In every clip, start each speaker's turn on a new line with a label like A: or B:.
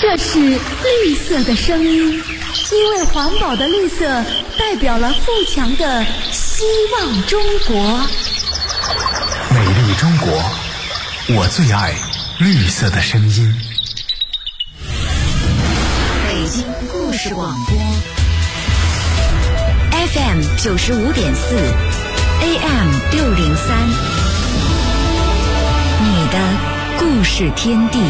A: 这是绿色的声音，因为环保的绿色代表了富强的希望中国。
B: 美丽中国，我最爱绿色的声音。
C: 北京故事广播 FM 95.4 AM 603，你的故事天地。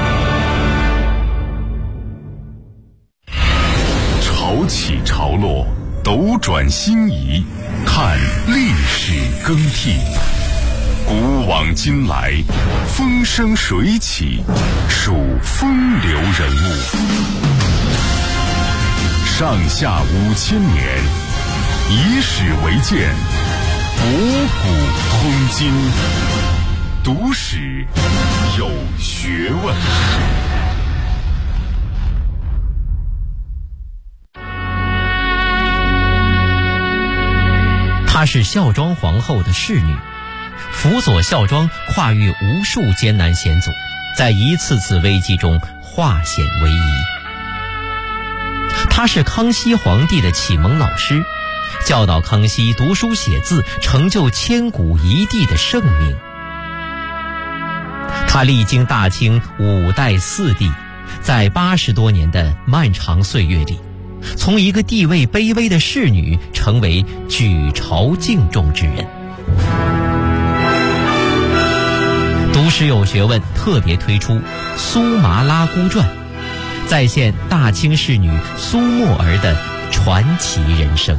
D: 潮起潮落，斗转星移，看历史更替。古往今来，风生水起，数风流人物。上下5000年，以史为鉴，博古通今，读史有学问。
E: 她是孝庄皇后的侍女，辅佐孝庄跨越无数艰难险阻，在一次次危机中化险为夷。她是康熙皇帝的启蒙老师，教导康熙读书写字，成就千古一帝的盛名。她历经大清5代4帝，在80多年的漫长岁月里，从一个地位卑微的侍女成为举朝敬重之人。读史有学问特别推出《苏麻拉姑传》，再现大清侍女苏沫儿的传奇人生。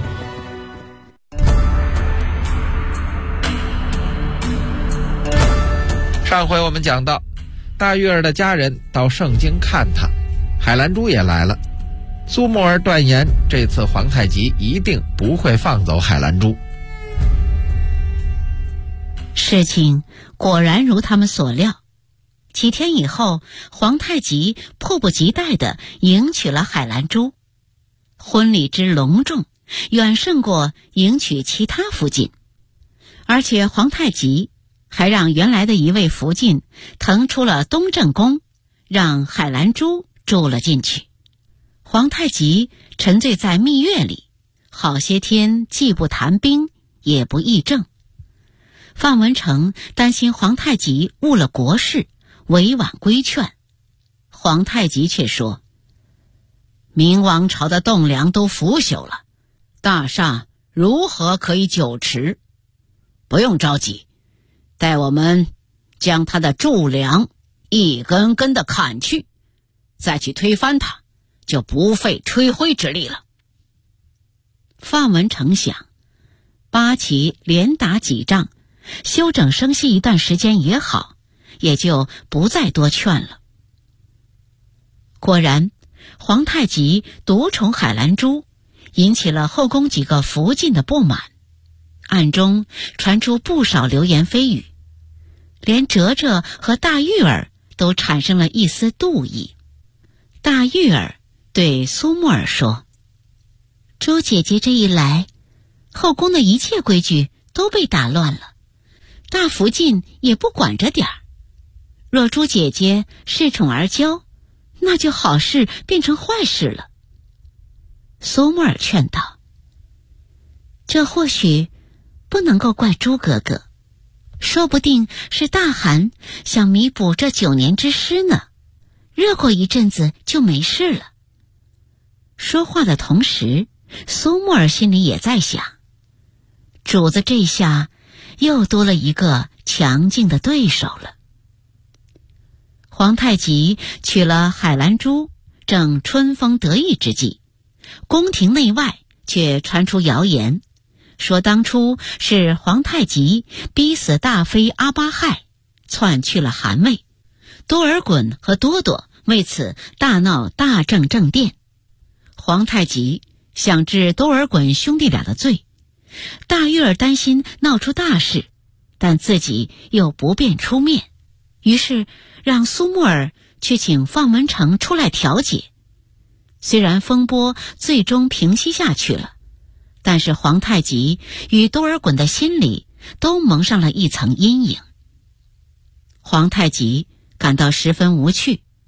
F: 上回我们讲到，大玉儿的家人到盛京看她，海兰珠也来了。苏沫儿断言，这次皇太极一定不会放走海兰珠。
G: 事情果然如他们所料，几天以后，皇太极迫不及待地迎娶了海兰珠。婚礼之隆重，远胜过迎娶其他福晋，而且皇太极还让原来的一位福晋腾出了东正宫，让海兰珠住了进去。皇太极沉醉在蜜月里，好些天既不谈兵，也不议政。范文成担心皇太极误了国事，委婉规劝。皇太极却说，明王朝的栋梁都腐朽了，大厦如何可以久持？不用着急，待我们将他的柱梁一根根的砍去，再去推翻它，就不费吹灰之力了。范文成想，八旗连打几仗，休整生息一段时间也好，也就不再多劝了。果然，皇太极独宠海兰珠，引起了后宫几个福晋的不满，暗中传出不少流言蜚语，连哲哲和大玉儿都产生了一丝妒意。大玉儿对苏沫儿说，朱姐姐这一来，后宫的一切规矩都被打乱了，大福晋也不管着点儿。若朱姐姐恃宠而骄，那就好事变成坏事了。苏沫儿劝道，这或许不能够怪朱哥哥，说不定是大汗想弥补这9年之失呢，热过一阵子就没事了。说话的同时，苏沫儿心里也在想，主子这下又多了一个强劲的对手了。皇太极娶了海兰珠，正春风得意之际，宫廷内外却传出谣言，说当初是皇太极逼死大妃阿巴亥，篡去了汗位，多尔衮和多多为此大闹大政正殿。皇太极想治多尔衮兄弟俩的罪，大玉儿担心闹出大事，但自己又不便出面，于是让苏沫儿去请范文成出来调解。虽然风波最终平息下去了，但是皇太极与多尔衮的心里都蒙上了一层阴影。皇太极感到十分无趣，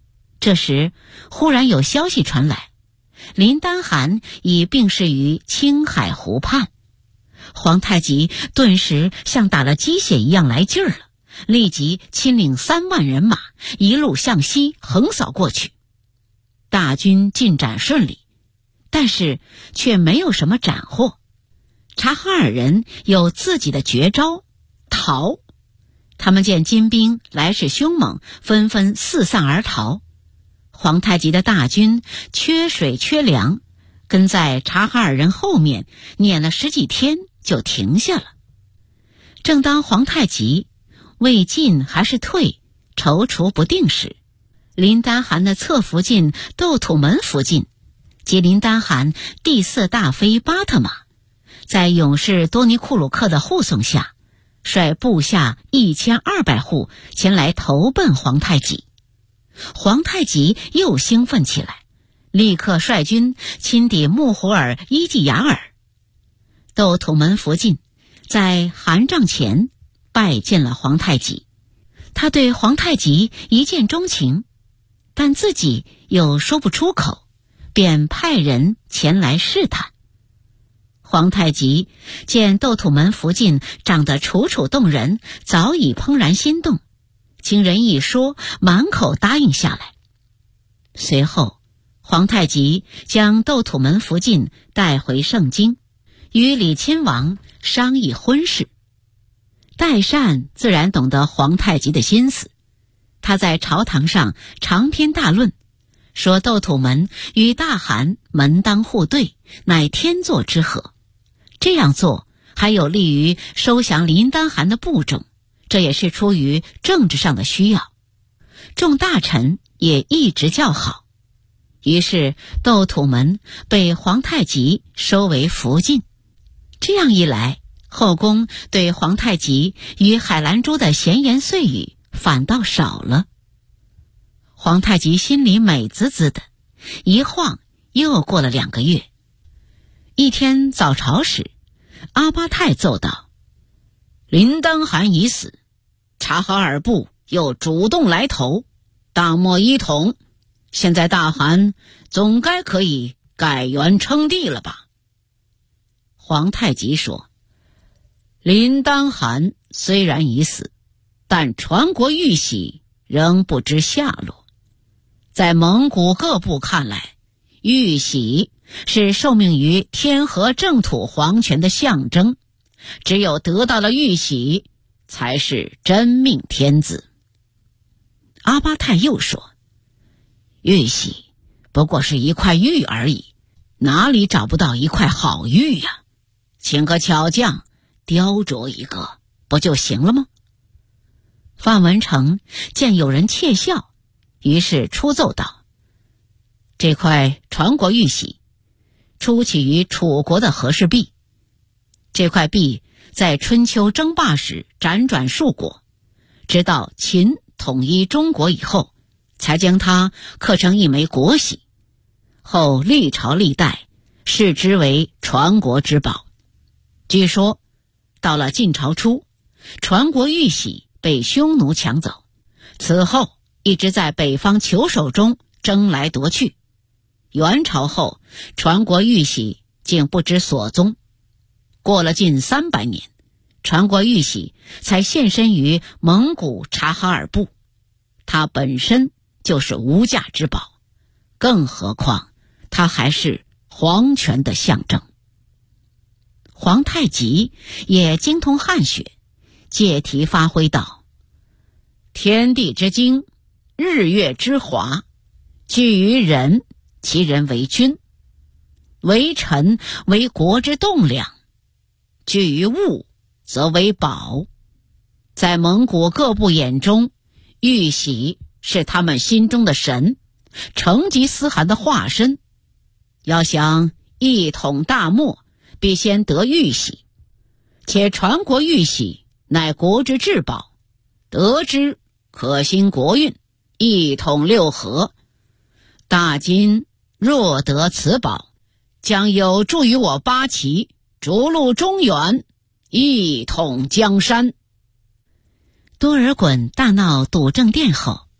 G: 这时忽然有消息传来，林丹汗已病逝于青海湖畔。皇太极顿时像打了鸡血一样来劲儿了，立即亲领3万人马一路向西横扫过去。大军进展顺利，但是却没有什么斩获。察哈尔人有自己的绝招，逃。他们见金兵来势凶猛，纷纷四散而逃。皇太极的大军缺水缺粮，跟在察哈尔人后面撵了10几天就停下了。正当皇太极未进还是退，踌躇不定时，林丹汗的侧福晋窦土门福晋及林丹汗第4大妃巴特玛，在勇士多尼库鲁克的护送下，率部下1200户前来投奔皇太极。皇太极又兴奋起来，立刻率军亲抵木胡尔伊季雅尔。窦土门福晋在汗帐前拜见了皇太极，他对皇太极一见钟情，但自己又说不出口，便派人前来试探。皇太极见窦土门福晋长得楚楚动人，早已怦然心动，经人一说，满口答应下来。随后皇太极将窦土门福晋带回盛京，与李亲王商议婚事。代善自然懂得皇太极的心思，他在朝堂上长篇大论，说窦土门与大汗门当户对，乃天作之合。这样做还有利于收降林丹汗的部众，这也是出于政治上的需要。众大臣也一直叫好，于是窦土门被皇太极收为福晋。这样一来，后宫对皇太极与海兰珠的闲言碎语反倒少了。皇太极心里美滋滋的，一晃又过了2个月。一天早朝时，阿巴泰奏道：林丹汗已死，察哈尔部又主动来投，大漠一统，现在大汗总该可以改元称帝了吧？皇太极说：林丹汗虽然已死，但传国玉玺仍不知下落。在蒙古各部看来，玉玺是受命于天和正土皇权的象征，只有得到了玉玺，才是真命天子。阿巴泰又说：玉玺不过是一块玉而已，哪里找不到一块好玉呀？请个巧匠雕琢一个不就行了吗？范文成见有人窃笑，于是出奏道：这块传国玉玺出起于楚国的和氏璧，这块璧在春秋争霸时辗转数国，直到秦统一中国以后，才将它刻成一枚国玺，后历朝历代视之为传国之宝。据说到了晋朝初，传国玉玺被匈奴抢走，此后一直在北方酋手中争来夺去。元朝后，传国玉玺竟不知所踪。过了近300年，传国玉玺才现身于蒙古察哈尔部，它本身就是无价之宝，更何况它还是皇权的象征。皇太极也精通汉学，借题发挥道：天地之精，日月之华，居于人，其人为君；为臣，为国之栋梁；居于物，则为宝。在蒙古各部眼中，玉玺是他们心中的神，成吉思汗的化身。要想一统大漠，必先得玉玺，且传国玉玺乃国之至宝，得之可兴国运，一统六合。大金若得此宝，将有助于我八旗逐鹿中原，一统江山。多尔衮大闹笃政殿后，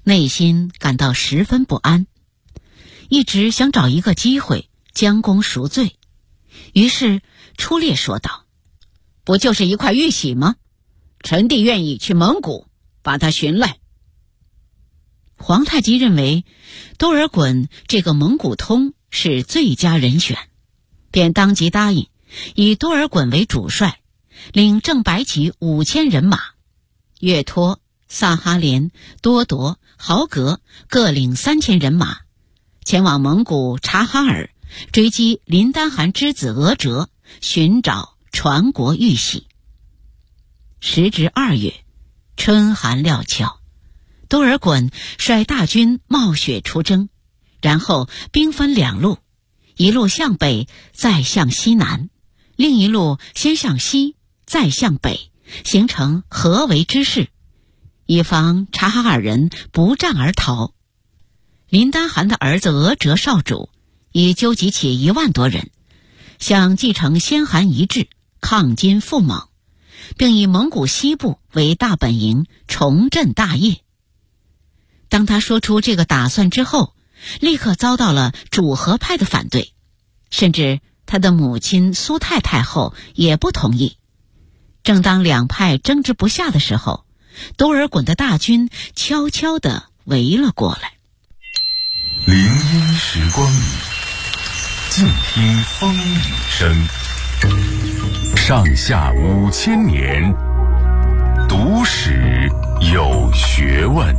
G: 内心感到十分不安，一直想找一个机会将功赎罪。于是出列说道：“不就是一块玉玺吗？臣弟愿意去蒙古把它寻来。”皇太极认为多尔衮这个蒙古通是最佳人选，便当即答应以多尔衮为主帅，领正白旗5000人马，岳托、萨哈连、多铎、豪格各领3000人马，前往蒙古察哈尔追击林丹汗之子额哲，寻找传国玉玺。时至2月，春寒料峭，多尔衮率大军冒雪出征，然后兵分2路，一路向北，再向西南，另一路先向西，再向北，形成合围之势，以防察哈尔人不战而逃。林丹汗的儿子额哲少主已纠集起1万多人，想继承先汗遗志，抗金复蒙，并以蒙古西部为大本营，重振大业。当他说出这个打算之后，立刻遭到了主和派的反对，甚至他的母亲苏太太后也不同意。正当两派争执不下的时候，多尔衮的大军悄悄地围了过来。
D: 林荫时光里，静听风雨声。上下5000年，读史有学问。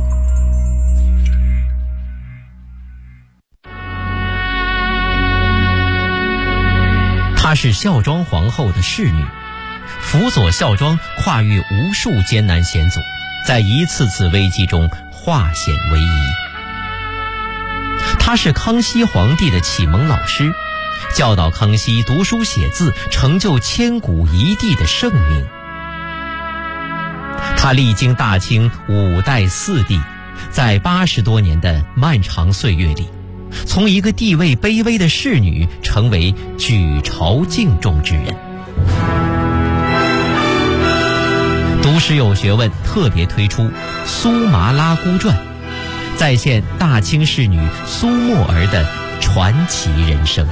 E: 她是孝庄皇后的侍女，辅佐孝庄跨越无数艰难险阻，在一次次危机中化险为夷。她是康熙皇帝的启蒙老师，教导康熙读书写字，成就千古一帝的圣明。她历经大清5代4帝，在80多年的漫长岁月里，从一个地位卑微的侍女成为举朝敬重之人。读史有学问特别推出《苏麻拉姑传》，再现大清侍女苏沫儿的传奇人生。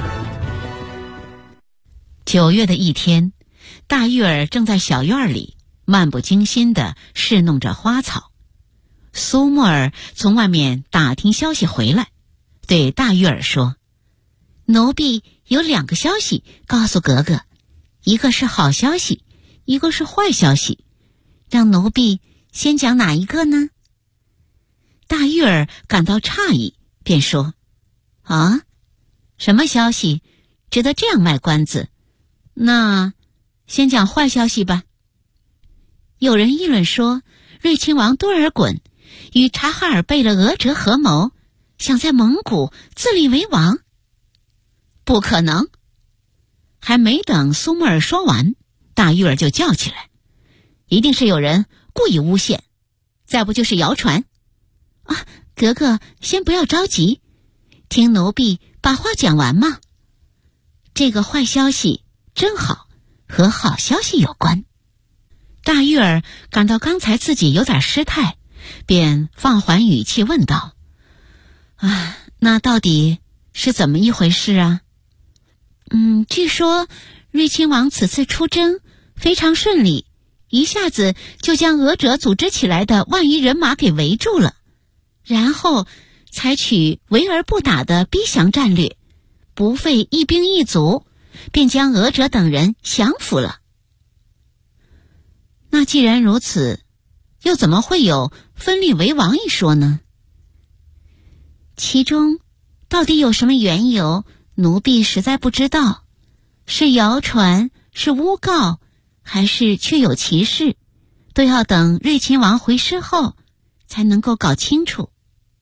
G: 9月的一天，大玉儿正在小院里漫不经心地侍弄着花草。苏沫儿从外面打听消息回来，对大玉儿说：“奴婢有2个消息告诉格格，一个是好消息，一个是坏消息，让奴婢先讲哪一个呢？”大玉儿感到诧异，便说：“啊，什么消息值得这样卖关子？那先讲坏消息吧。有人议论说，睿亲王多尔衮与察哈尔贝勒额哲合谋，想在蒙古自立为王。”不可能！还没等苏沫儿说完，大玉儿就叫起来：“一定是有人故意诬陷，再不就是谣传。啊，格格先不要着急，听奴婢把话讲完嘛。这个坏消息正好和好消息有关。”大玉儿感到刚才自己有点失态，便放缓语气问道：“啊，那到底是怎么一回事啊？”据说睿亲王此次出征非常顺利，一下子就将额哲组织起来的万余人马给围住了，然后采取围而不打的逼降战略，不费一兵一卒，便将额哲等人降服了。那既然如此，又怎么会有分立为王一说呢？其中到底有什么缘由，奴婢实在不知道，是谣传，是诬告，还是确有其事，都要等睿亲王回师后才能够搞清楚。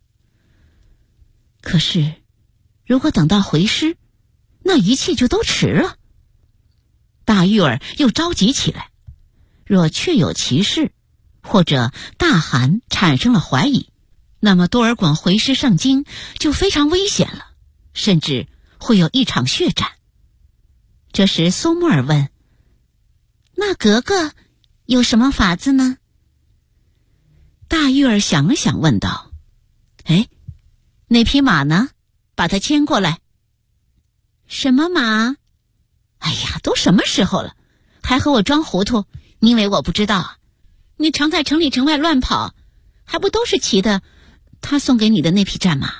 G: 可是如果等到回师，那一切就都迟了。大玉儿又着急起来，若确有其事，或者大汗产生了怀疑，那么多尔衮回师盛京就非常危险了，甚至会有一场血战。这时苏沫儿问：“那格格有什么法子呢？”大玉儿想了想问道：“ 哎，那匹马呢？把它牵过来。什么马？哎呀，都什么时候了，还和我装糊涂？你以为我不知道啊？你常在城里城外乱跑，还不都是骑的他送给你的那匹战马？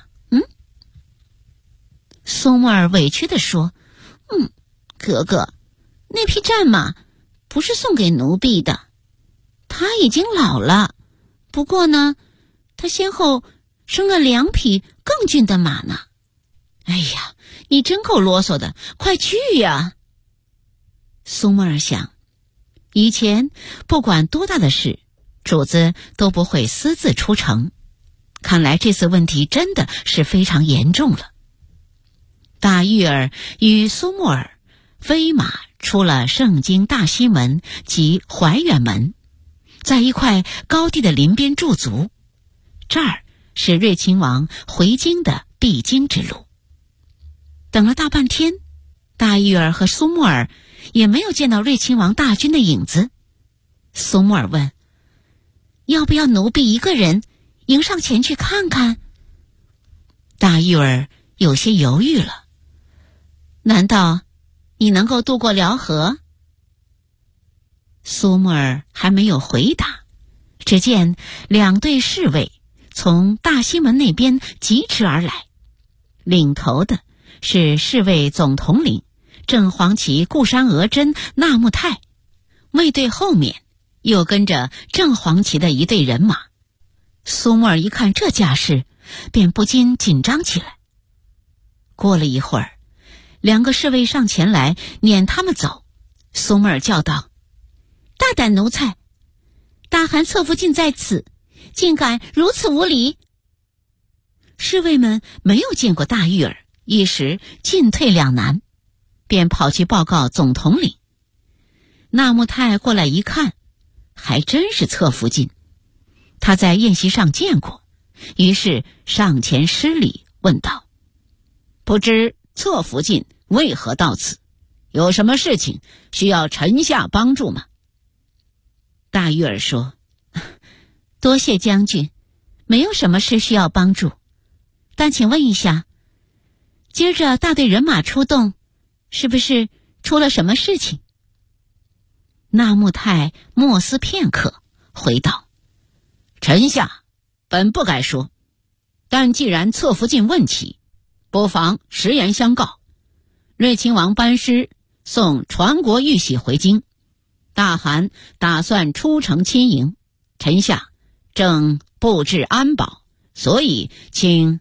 G: 苏木尔委屈地说，哥哥，那匹战马不是送给奴婢的，他已经老了。不过呢，他先后生了2匹更俊的马呢。哎呀，你真够啰嗦的，快去呀！苏木尔想，以前不管多大的事，主子都不会私自出城，看来这次问题真的是非常严重了。大玉儿与苏木尔飞马出了盛京大西门及怀远门，在一块高地的林边驻足，这儿是瑞亲王回京的必经之路。等了大半天，大玉儿和苏木尔也没有见到瑞亲王大军的影子。苏木尔问，要不要奴婢一个人迎上前去看看？大玉儿有些犹豫了，难道你能够渡过辽河？苏木尔还没有回答，只见2队侍卫从大西门那边疾驰而来，领头的是侍卫总统领正黄旗固山额真纳木泰，卫队后面又跟着正黄旗的一队人马。苏木尔一看这架势，便不禁紧张起来。过了一会儿，2个侍卫上前来撵他们走。苏木尔叫道，大胆奴才，大汗侧福晋在此，竟敢如此无礼！侍卫们没有见过大玉儿，一时进退两难，便跑去报告总统领。纳木泰过来一看，还真是侧福晋，他在宴席上见过，于是上前施礼问道，不知侧福晋为何到此？有什么事情需要臣下帮助吗？大玉儿说，多谢将军，没有什么事需要帮助，但请问一下，接着大队人马出动，是不是出了什么事情？纳木泰默思片刻，回道，臣下本不该说，但既然侧福晋问起，不妨实言相告。瑞亲王班师送传国玉玺回京，大汗打算出城亲迎，臣下正布置安保，所以请……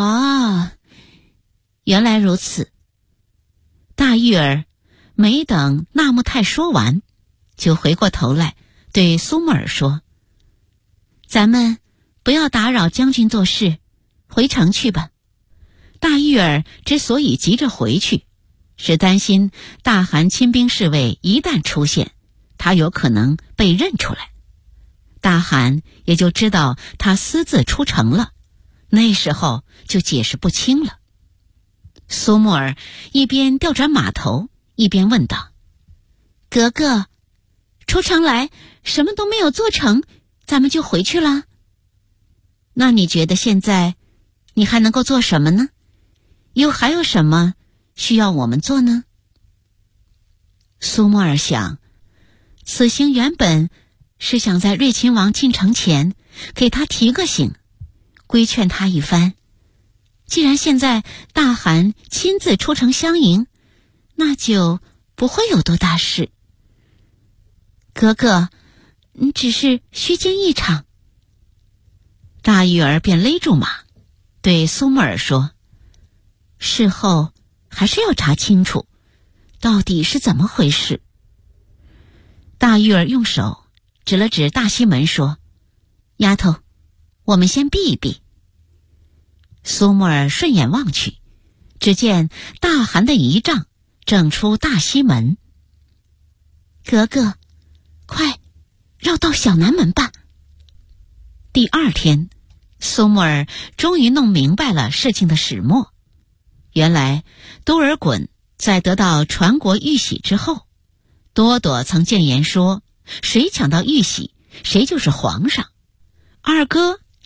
G: 原来如此。大玉儿没等纳木泰说完，就回过头来对苏木尔说，咱们不要打扰将军做事，回城去吧。大玉儿之所以急着回去，是担心大汗亲兵侍卫一旦出现，他有可能被认出来，大汗也就知道他私自出城了，那时候就解释不清了。苏木尔一边调转马头，一边问道，格格，出城来什么都没有做成，咱们就回去了？那你觉得现在你还能够做什么呢？又还有什么需要我们做呢？苏木尔想，此行原本是想在瑞亲王进城前给他提个醒，规劝他一番。既然现在大汗亲自出城相迎，那就不会有多大事。格格，只是虚惊一场。大玉儿便勒住马，对苏木尔说，事后还是要查清楚到底是怎么回事。大玉儿用手指了指大西门说，丫头，我们先避一避。苏木尔顺眼望去，只见大汗的仪仗正出大西门。格格，快绕到小南门吧。第2天，苏木尔终于弄明白了事情的始末。原来多尔衮在得到传国玉玺之后，多朵曾谏言说，谁抢到玉玺，谁就是皇上。二哥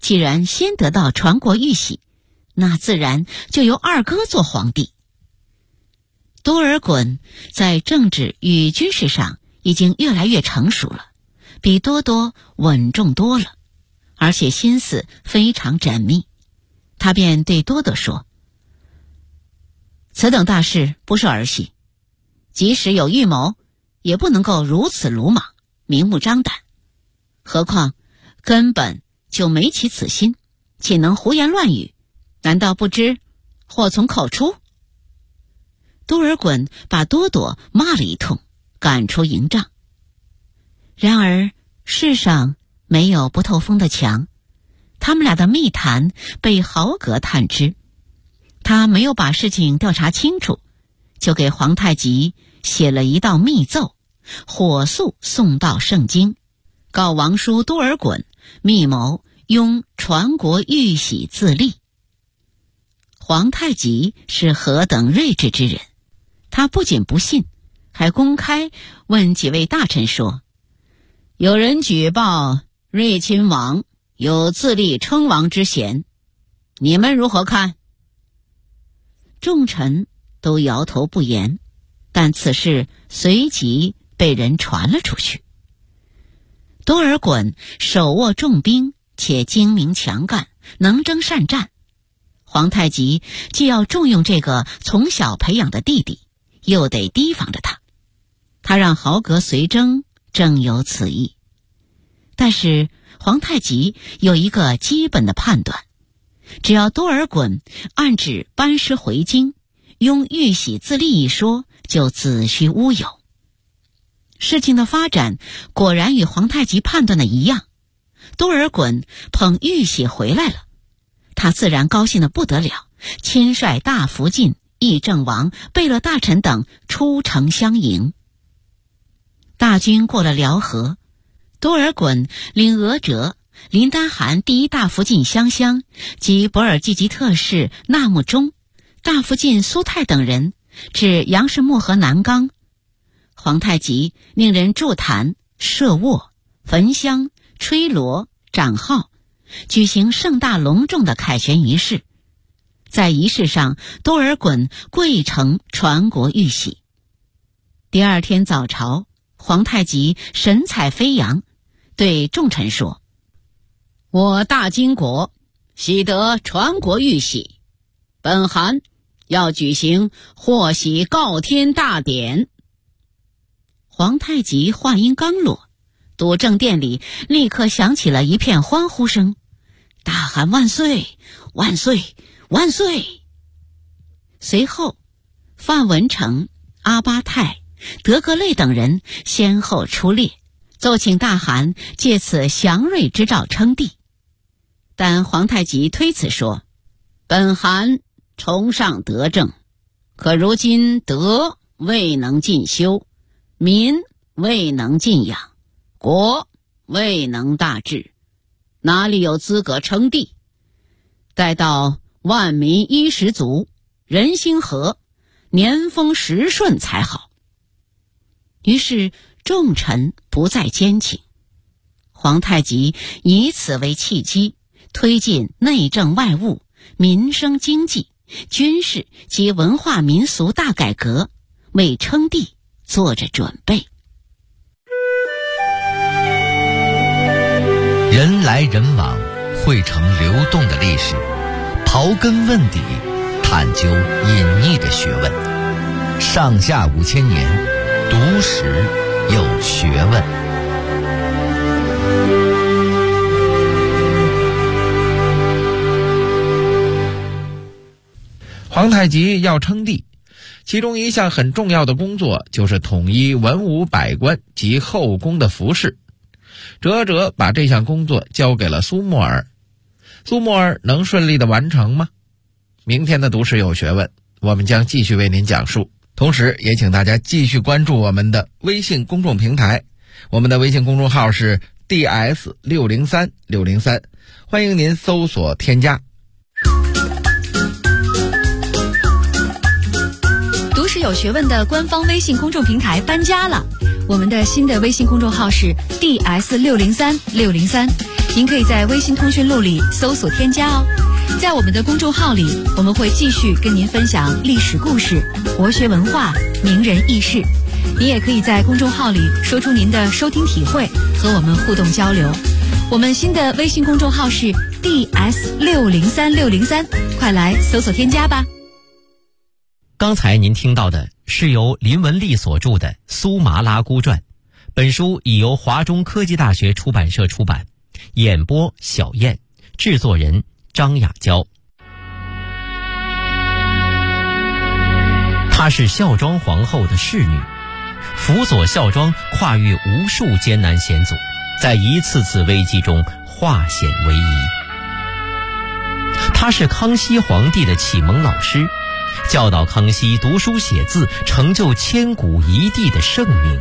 G: 既然先得到传国玉玺，那自然就由二哥做皇帝。多尔衮在政治与军事上已经越来越成熟了，比多多稳重多了，而且心思非常缜密。他便对多多说：“此等大事不是儿戏，即使有预谋，也不能够如此鲁莽，明目张胆。何况根本就没起此心，岂能胡言乱语？难道不知祸从口出？”多尔衮把多多骂了一通，赶出营帐。然而世上没有不透风的墙，他们俩的密谈被豪格探知，他没有把事情调查清楚，就给皇太极写了一道密奏，火速送到盛京，告王叔多尔衮密谋拥传国玉玺自立。皇太极是何等睿智之人，他不仅不信，还公开问几位大臣说：“有人举报睿亲王有自立称王之嫌，你们如何看？”众臣都摇头不言，但此事随即被人传了出去。多尔衮手握重兵，且精明强干，能征善战。皇太极既要重用这个从小培养的弟弟，又得提防着他。他让豪格随征，正有此意。但是皇太极有一个基本的判断，只要多尔衮按旨班师回京，拥玉玺自立一说就子虚乌有。事情的发展果然与皇太极判断的一样，多尔衮捧玉玺回来了，他自然高兴得不得了，亲率大福晋、议政王、贝勒大臣等出城相迎。大军过了辽河，多尔衮领额哲、林丹汗第一大福晋湘乡及博尔济吉特使纳木中、大福晋苏泰等人至杨氏漠河南冈。皇太极令人筑坛、设卧、焚香、吹锣、掌号，举行盛大隆重的凯旋仪式。在仪式上，多尔衮跪呈传国玉玺。第二天早朝，皇太极神采飞扬，对众臣说：“我大金国喜得传国玉玺，本汗要举行获玺告天大典。”皇太极话音刚落，督政殿里立刻响起了一片欢呼声：“大汗万岁！万岁！万岁！”随后范文成、阿巴泰、德格类等人先后出列，奏请大汗借此祥瑞之兆称帝。但皇太极推辞说：“本汗崇尚德政，可如今德未能尽修，民未能尽养，国未能大治，哪里有资格称帝？待到万民衣食足，人心和，年丰时顺才好。”于是众臣不再坚请。皇太极以此为契机，推进内政外务、民生经济、军事及文化民俗大改革，为称帝做着准备。
H: 人来人往，汇成流动的历史，刨根问底，探究隐匿的学问。上下5000年，读史有学问。
F: 皇太极要称帝，其中一项很重要的工作就是统一文武百官及后宫的服饰。哲哲把这项工作交给了苏沫尔。苏沫尔能顺利的完成吗？明天的读史有学问，我们将继续为您讲述。同时也请大家继续关注我们的微信公众平台，我们的微信公众号是 DS603603，欢迎您搜索添加。
C: 读史有学问的官方微信公众平台搬家了，我们的新的微信公众号是 DS603603， 您可以在微信通讯录里搜索添加哦。在我们的公众号里，我们会继续跟您分享历史故事、国学文化、名人轶事。您也可以在公众号里说出您的收听体会，和我们互动交流。我们新的微信公众号是 DS603603，快来搜索添加吧。
E: 刚才您听到的是由林文丽所著的《苏麻拉姑传》，本书已由华中科技大学出版社出版，演播小燕，制作人张雅娇。她是孝庄皇后的侍女，辅佐孝庄跨越无数艰难险阻，在一次次危机中化险为夷。她是康熙皇帝的启蒙老师，教导康熙读书写字，成就千古一帝的盛名。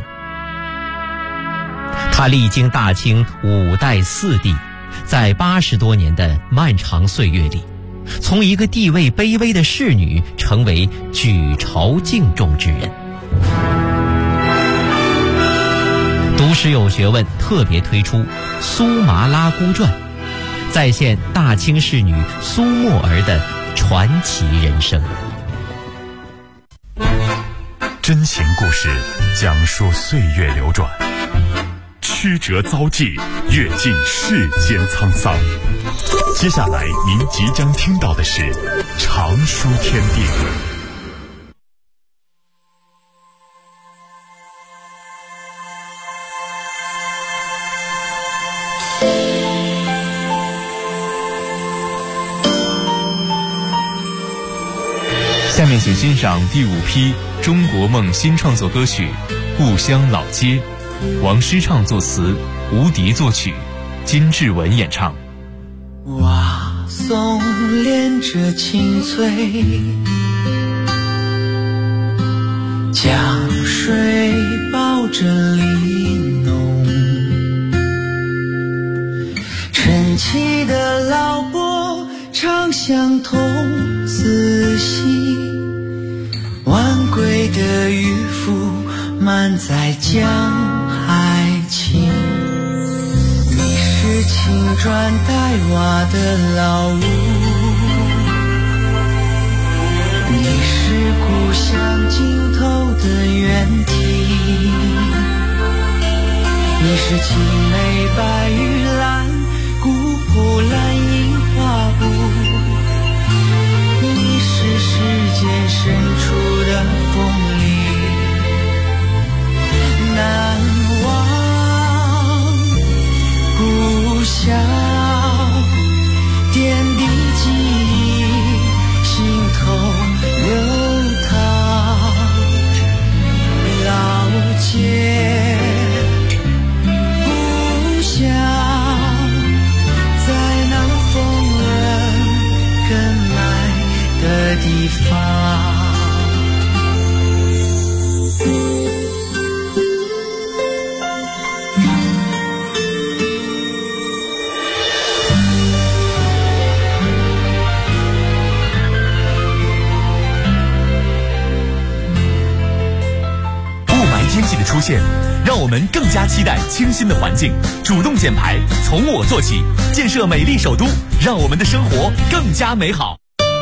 E: 他历经大清5代4帝，在80多年的漫长岁月里，从一个地位卑微的侍女，成为举朝敬重之人。读史有学问特别推出《苏麻拉姑传》，再现大清侍女苏沫儿的传奇人生。
D: 真情故事讲述岁月流转，曲折遭际，阅尽世间沧桑。接下来您即将听到的是《常书天地》。
I: 下面请欣赏第5批中国梦新创作歌曲《故乡老街》，王诗畅作词，吴迪作曲，金志文演唱。
J: 瓦松连着青翠，江水抱着梨浓，晨起的老伯常相同，仔细晚归的渔夫满载江海情，你是青砖黛瓦的老屋，你是故乡尽头的原题，你是青梅白玉兰古朴蓝印花布，你是世间深处的风里难忘故乡点滴记忆心头流淌，老街故乡在那风人跟来的地方。
B: 经济的出现，让我们更加期待清新的环境。主动减排，从我做起，建设美丽首都，让我们的生活更加美好。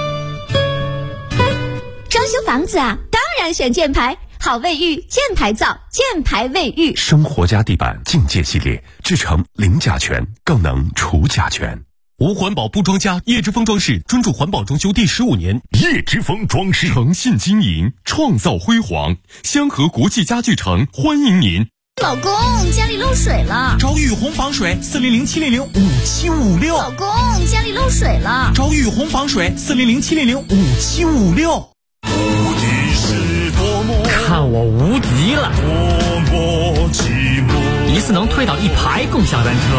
A: 装修房子啊，当然选箭牌，好卫浴，箭牌造，箭牌卫浴。
D: 生活家地板境界系列，制成零甲醛，更能除甲醛。
K: 无环保不装家，叶之峰装饰专注环保装修第15年。
D: 叶之峰装饰诚信经营，创造辉煌。香河国际家具城欢迎您。
A: 老公，家里漏水了，
K: 找雨虹防水400-700-5756。
A: 老公，家里漏水了，
K: 找雨虹防水400-700-5756。
D: 无敌是多么，
L: 看我无敌了！
D: 多么寂寞，
L: 一次能推倒1排共享单车。